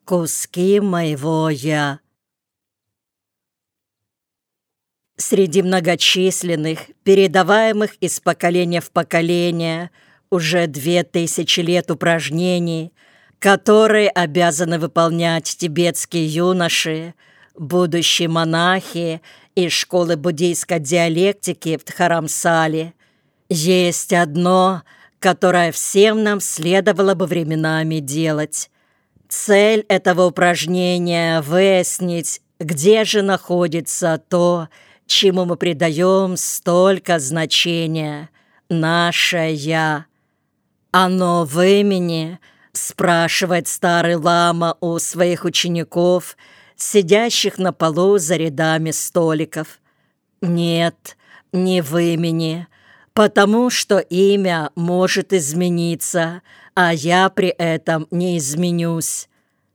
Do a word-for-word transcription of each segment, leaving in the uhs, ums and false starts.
куски моего «я». Среди многочисленных, передаваемых из поколения в поколение, уже две тысячи лет упражнений, которые обязаны выполнять тибетские юноши, будущие монахи из школы буддийской диалектики в Дхарамсале, есть одно, которое всем нам следовало бы временами делать. Цель этого упражнения — выяснить, где же находится то, чему мы придаем столько значения, наше «я». «Оно в имени?» — спрашивает старый лама у своих учеников, сидящих на полу за рядами столиков. Нет, не в имени, потому что имя может измениться, а я при этом не изменюсь.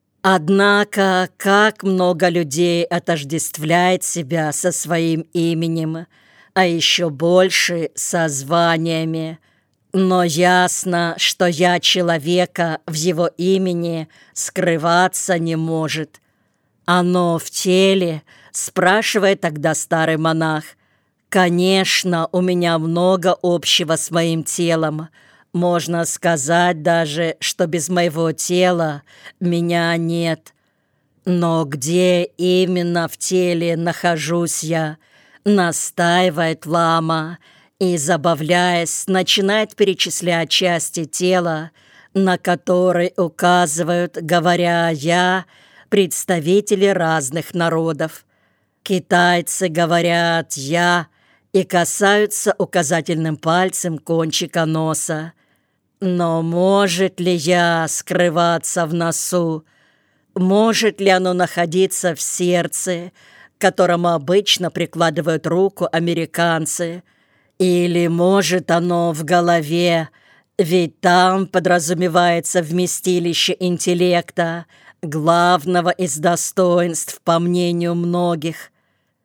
Однако, как много людей отождествляет себя со своим именем, а еще больше со званиями. Но ясно, что я человека в его имени скрываться не может. «Оно в теле?» — спрашивает тогда старый монах. «Конечно, у меня много общего с моим телом. Можно сказать даже, что без моего тела меня нет. Но где именно в теле нахожусь я?» — настаивает лама и, забавляясь, начинает перечислять части тела, на которые указывают, говоря «я», представители разных народов. Китайцы говорят «я» и касаются указательным пальцем кончика носа. Но может ли «я» скрываться в носу? Может ли оно находиться в сердце, к которому обычно прикладывают руку американцы? Или может оно в голове, ведь там подразумевается вместилище интеллекта, главного из достоинств, по мнению многих.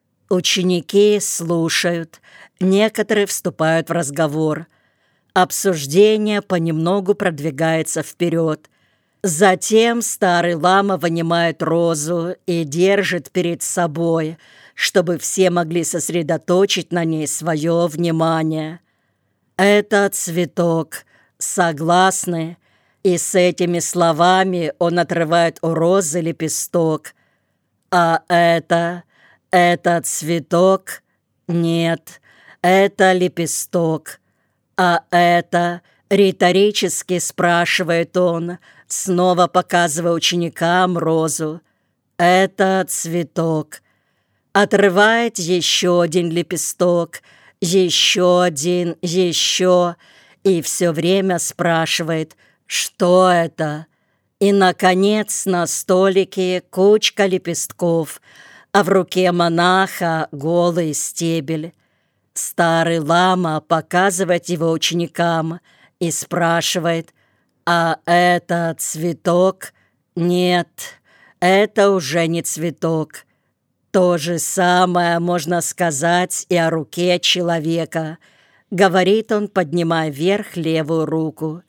Ученики слушают, некоторые вступают в разговор. Обсуждение понемногу продвигается вперед. Затем старый лама вынимает розу и держит перед собой, чтобы все могли сосредоточить на ней свое внимание. «Это цветок, согласны?» И с этими словами он отрывает у розы лепесток. «А это? Это цветок? Нет, это лепесток. А это?» — риторически спрашивает он, снова показывая ученикам розу. «Это цветок». Отрывает еще один лепесток, еще один, еще, и все время спрашивает, что это? И, наконец, на столике кучка лепестков, а в руке монаха голый стебель. Старый лама показывает его ученикам и спрашивает, «А это цветок?» «Нет, это уже не цветок». То же самое можно сказать и о руке человека, говорит он, поднимая вверх левую руку.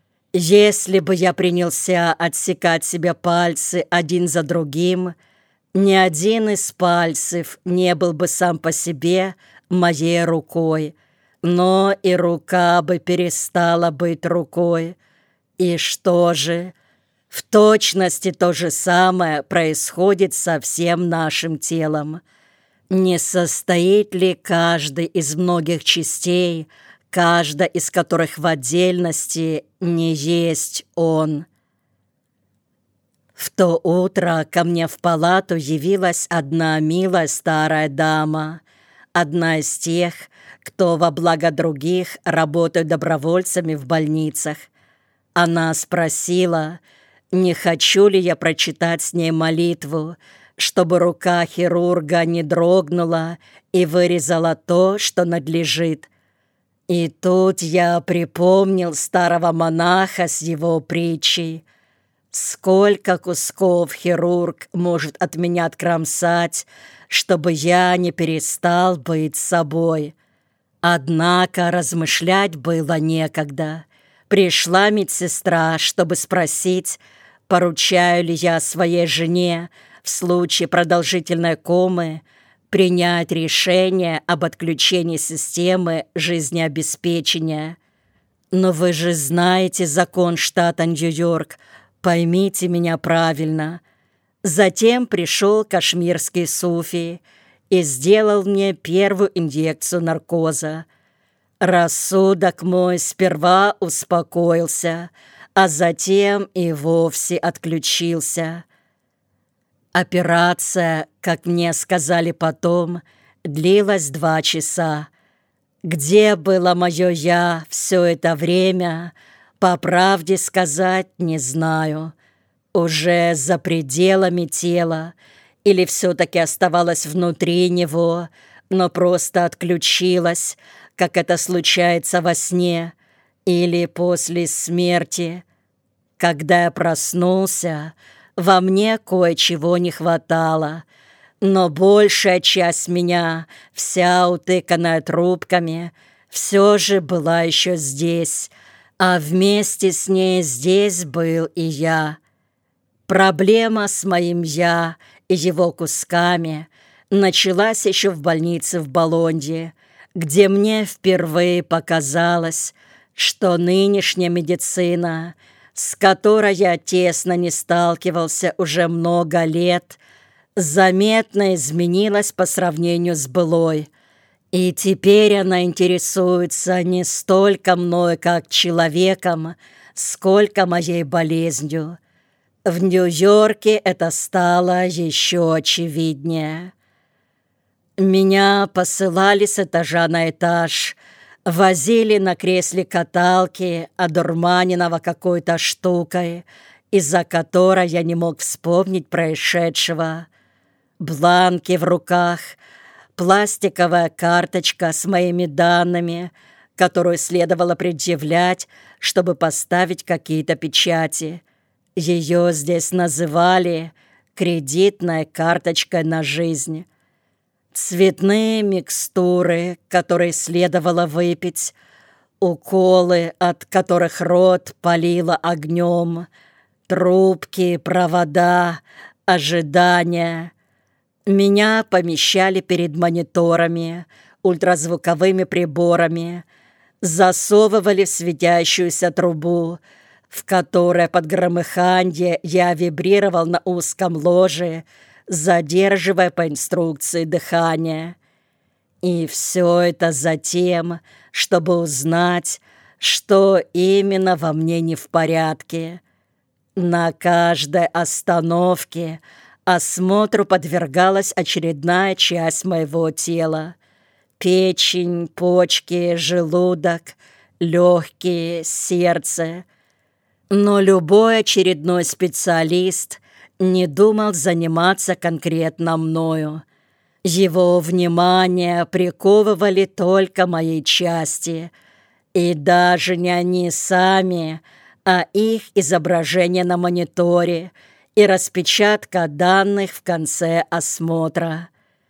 Если бы я принялся отсекать себе пальцы один за другим, ни один из пальцев не был бы сам по себе моей рукой, но и рука бы перестала быть рукой. И что же? В точности то же самое происходит со всем нашим телом. Не состоит ли каждый из многих частей, каждая из которых в отдельности не есть он? В то утро ко мне в палату явилась одна милая старая дама, одна из тех, кто во благо других работают добровольцами в больницах. Она спросила, не хочу ли я прочитать с ней молитву, чтобы рука хирурга не дрогнула и вырезала то, что надлежит. И тут я припомнил старого монаха с его притчей. Сколько кусков хирург может от меня откромсать, чтобы я не перестал быть собой. Однако размышлять было некогда. Пришла медсестра, чтобы спросить, поручаю ли я своей жене в случае продолжительной комы принять решение об отключении системы жизнеобеспечения. Но вы же знаете закон штата Нью-Йорк, поймите меня правильно. Затем пришел кашмирский суфи и сделал мне первую инъекцию наркоза. Рассудок мой сперва успокоился, а затем и вовсе отключился. Операция, как мне сказали потом, длилась два часа. Где было мое «я» все это время, по правде сказать не знаю. Уже за пределами тела или все-таки оставалось внутри него, но просто отключилась, как это случается во сне или после смерти. Когда я проснулся, во мне кое-чего не хватало, но большая часть меня, вся утыканная трубками, все же была еще здесь, а вместе с ней здесь был и я. Проблема с моим «я» и его кусками началась еще в больнице в Болонье, где мне впервые показалось, что нынешняя медицина, с которой я тесно не сталкивался уже много лет, заметно изменилась по сравнению с былой, и теперь она интересуется не столько мной как человеком, сколько моей болезнью. В Нью-Йорке это стало еще очевиднее. Меня посылали с этажа на этаж, возили на кресле каталки, одурманенного какой-то штукой, из-за которой я не мог вспомнить происшедшего. Бланки в руках, пластиковая карточка с моими данными, которую следовало предъявлять, чтобы поставить какие-то печати. Ее здесь называли кредитной карточкой на жизнь. Цветные микстуры, которые следовало выпить, уколы, от которых рот палило огнем, трубки, провода, ожидания. Меня помещали перед мониторами, ультразвуковыми приборами, засовывали в светящуюся трубу, в которой под громыханье я вибрировал на узком ложе, задерживая по инструкции дыхание. И все это затем, чтобы узнать, что именно во мне не в порядке. На каждой остановке осмотру подвергалась очередная часть моего тела. Печень, почки, желудок, легкие, сердце. Но любой очередной специалист не думал заниматься конкретно мною. Его внимание приковывали только мои части, и даже не они сами, а их изображение на мониторе и распечатка данных в конце осмотра.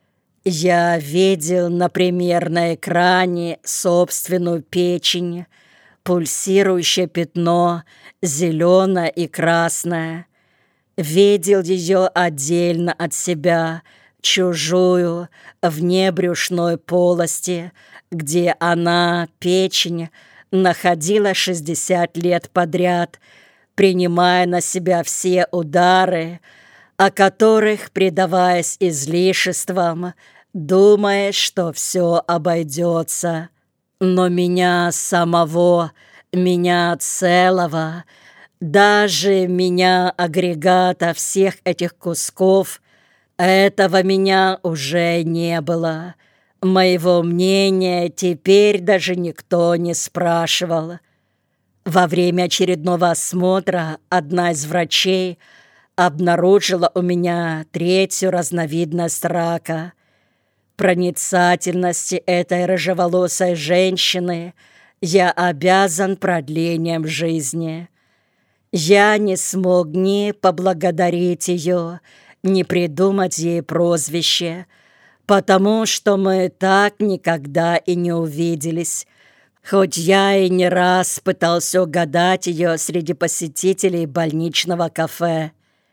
Я видел, например, на экране собственную печень, пульсирующее пятно, зеленое и красное. Видел ее отдельно от себя, чужую, вне брюшной полости, где она, печень, находила шестьдесят лет подряд, принимая на себя все удары, о которых, предаваясь излишествам, думаешь, что все обойдется. Но меня самого, меня целого, даже меня агрегата всех этих кусков, этого меня уже не было. Моего мнения теперь даже никто не спрашивал. Во время очередного осмотра одна из врачей обнаружила у меня третью разновидность рака. Проницательности этой рыжеволосой женщины я обязан продлением жизни. Я не смог ни поблагодарить ее, ни придумать ей прозвище, потому что мы так никогда и не увиделись, хоть я и не раз пытался угадать ее среди посетителей больничного кафе.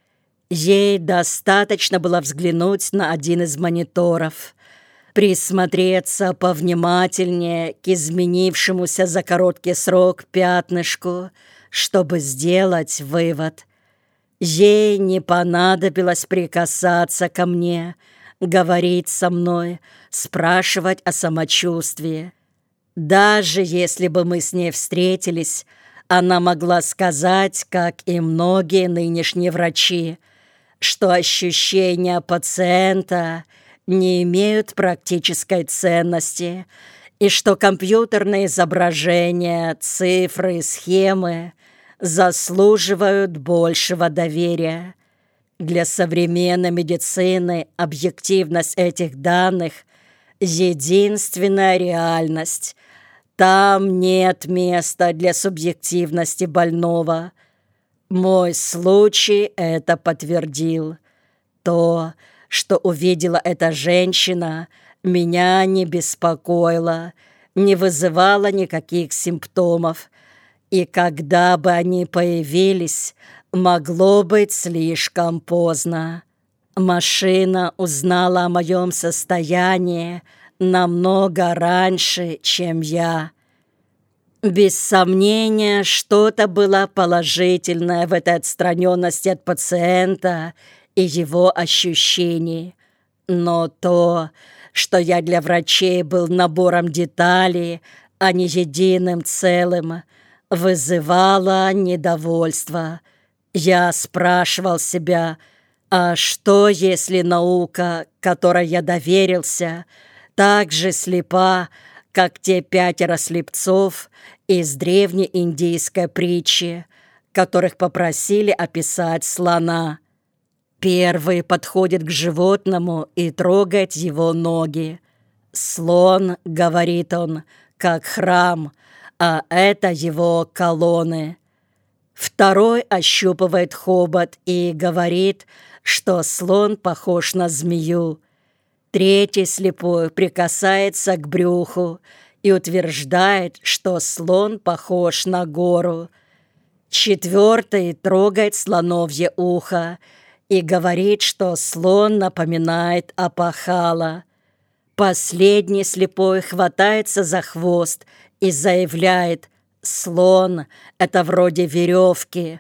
Ей достаточно было взглянуть на один из мониторов, присмотреться повнимательнее к изменившемуся за короткий срок пятнышку, чтобы сделать вывод. Ей не понадобилось прикасаться ко мне, говорить со мной, спрашивать о самочувствии. Даже если бы мы с ней встретились, она могла сказать, как и многие нынешние врачи, что ощущения пациента не имеют практической ценности и что компьютерные изображения, цифры, схемы заслуживают большего доверия. Для современной медицины объективность этих данных – единственная реальность. Там нет места для субъективности больного. Мой случай это подтвердил. То, что увидела эта женщина, меня не беспокоило, не вызывало никаких симптомов. И когда бы они появились, могло быть слишком поздно. Машина узнала о моем состоянии намного раньше, чем я. Без сомнения, что-то было положительное в этой отстраненности от пациента и его ощущений. Но то, что я для врачей был набором деталей, а не единым целым, вызывало недовольство. Я спрашивал себя, а что, если наука, которой я доверился, так же слепа, как те пятеро слепцов из древнеиндийской притчи, которых попросили описать слона? Первый подходит к животному и трогает его ноги. «Слон, — говорит он, — как храм, а это его колонны». Второй ощупывает хобот и говорит, что слон похож на змею. Третий слепой прикасается к брюху и утверждает, что слон похож на гору. Четвертый трогает слоновье ухо и говорит, что слон напоминает опахало. Последний слепой хватается за хвост и заявляет: «Слон — это вроде веревки».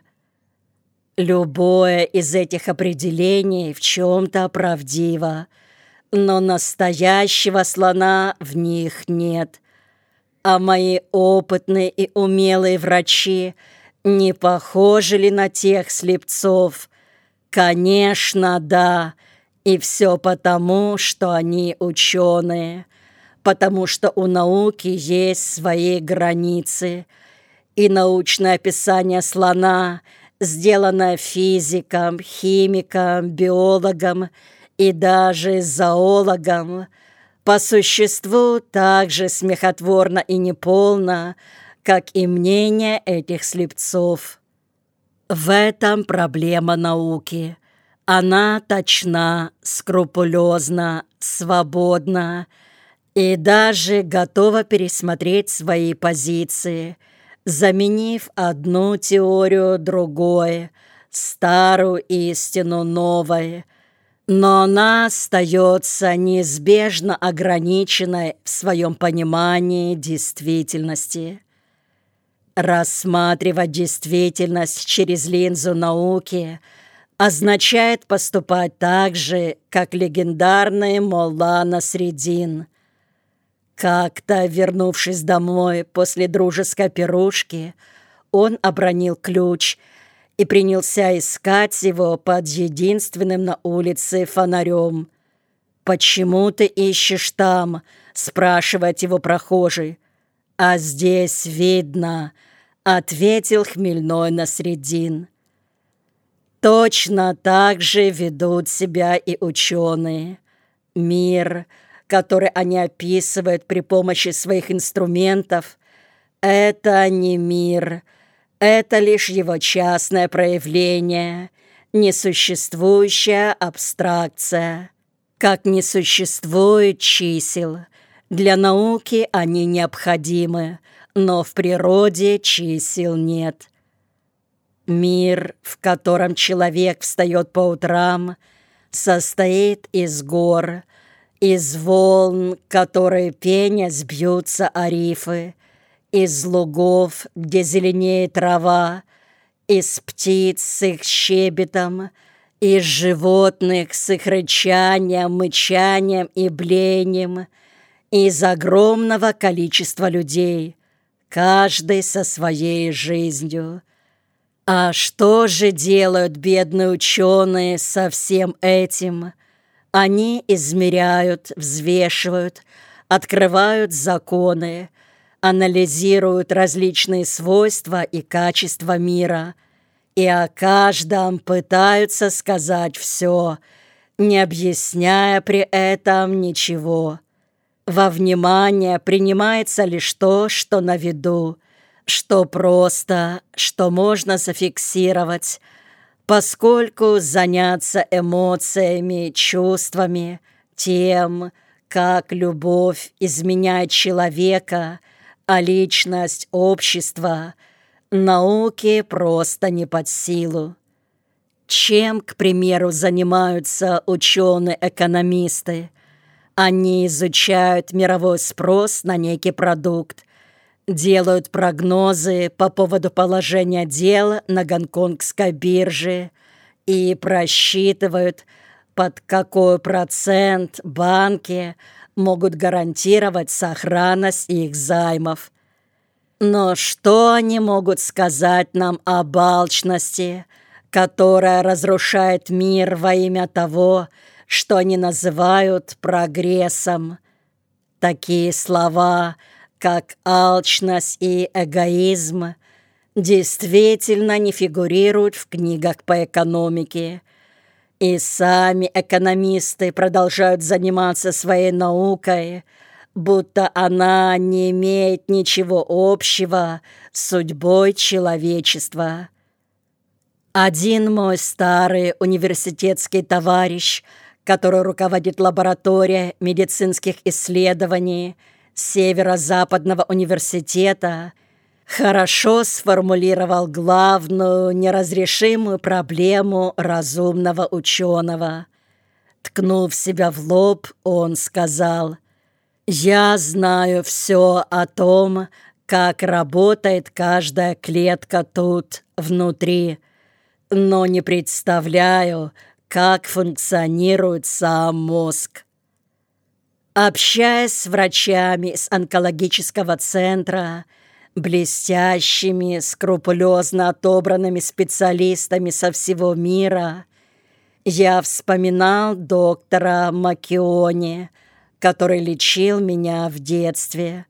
Любое из этих определений в чем-то правдиво, но настоящего слона в них нет. А мои опытные и умелые врачи не похожи ли на тех слепцов? Конечно, да. И все потому, что они ученые, потому что у науки есть свои границы. И научное описание слона, сделанное физиком, химиком, биологом и даже зоологом, по существу так же смехотворно и неполно, как и мнение этих слепцов. В этом проблема науки. Она точна, скрупулезна, свободна и даже готова пересмотреть свои позиции, заменив одну теорию другой, старую истину новой. Но она остается неизбежно ограниченной в своем понимании действительности. Рассматривать действительность через линзу науки означает поступать так же, как легендарный Молла Насреддин. Как-то, вернувшись домой после дружеской пирушки, он обронил ключ и принялся искать его под единственным на улице фонарем. «Почему ты ищешь там?» — спрашивает его прохожий. «А здесь видно», — ответил хмельной Насреддин. Точно так же ведут себя и ученые. Мир, который они описывают при помощи своих инструментов, это не мир, это лишь его частное проявление, несуществующая абстракция. Как не существует чисел, для науки они необходимы, но в природе чисел нет. Мир, в котором человек встает по утрам, состоит из гор, из волн, которые пенясь бьются о рифы, из лугов, где зеленеет трава, из птиц с их щебетом, из животных с их рычанием, мычанием и блеянием, из огромного количества людей, каждый со своей жизнью. А что же делают бедные ученые со всем этим? Они измеряют, взвешивают, открывают законы, анализируют различные свойства и качества мира, и о каждом пытаются сказать все, не объясняя при этом ничего. Во внимание принимается лишь то, что на виду, что просто, что можно зафиксировать, поскольку заняться эмоциями, чувствами, тем, как любовь изменяет человека, а личность — общества, науке просто не под силу. Чем, к примеру, занимаются ученые-экономисты? Они изучают мировой спрос на некий продукт, делают прогнозы по поводу положения дел на гонконгской бирже и просчитывают, под какой процент банки могут гарантировать сохранность их займов. Но что они могут сказать нам об алчности, которая разрушает мир во имя того, что они называют прогрессом? Такие слова, как алчность и эгоизм, действительно не фигурируют в книгах по экономике. И сами экономисты продолжают заниматься своей наукой, будто она не имеет ничего общего с судьбой человечества. Один мой старый университетский товарищ, который руководит лабораторией медицинских исследований Северо-Западного университета, хорошо сформулировал главную неразрешимую проблему разумного ученого. Ткнув себя в лоб, он сказал: «Я знаю все о том, как работает каждая клетка тут, внутри, но не представляю, как функционирует сам мозг». Общаясь с врачами с онкологического центра, блестящими, скрупулезно отобранными специалистами со всего мира, я вспоминал доктора Маккиони, который лечил меня в детстве.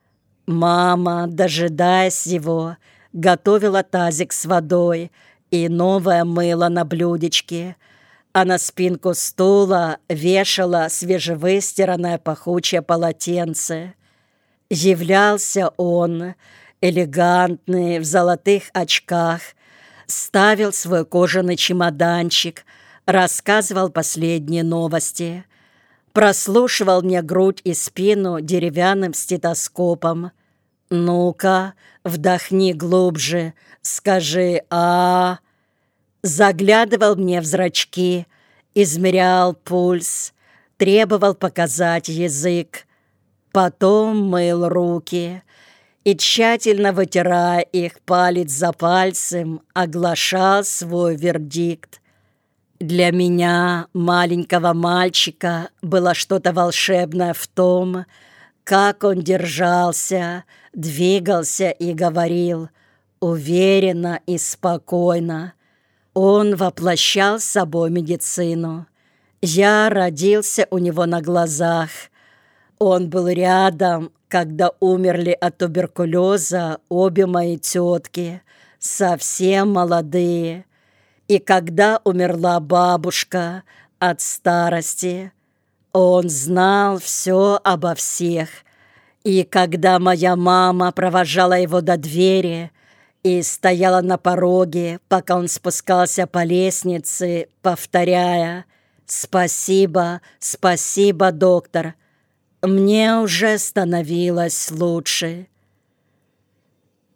Мама, дожидаясь его, готовила тазик с водой и новое мыло на блюдечке, а на спинку стула вешала свежевыстиранное пахучее полотенце. Являлся он, элегантный, в золотых очках, ставил свой кожаный чемоданчик, рассказывал последние новости, прослушивал мне грудь и спину деревянным стетоскопом. «Ну-ка, вдохни глубже, скажи «а». Заглядывал мне в зрачки, измерял пульс, требовал показать язык. Потом мыл руки и, тщательно вытирая их палец за пальцем, оглашал свой вердикт. Для меня, маленького мальчика, было что-то волшебное в том, как он держался, двигался и говорил уверенно и спокойно. Он воплощал собой медицину. Я родился у него на глазах. Он был рядом, когда умерли от туберкулеза обе мои тетки, совсем молодые. И когда умерла бабушка от старости, он знал все обо всех. И когда моя мама провожала его до двери и стояла на пороге, пока он спускался по лестнице, повторяя: «Спасибо, спасибо, доктор», мне уже становилось лучше.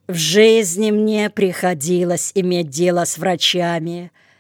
В жизни мне приходилось иметь дело с врачами,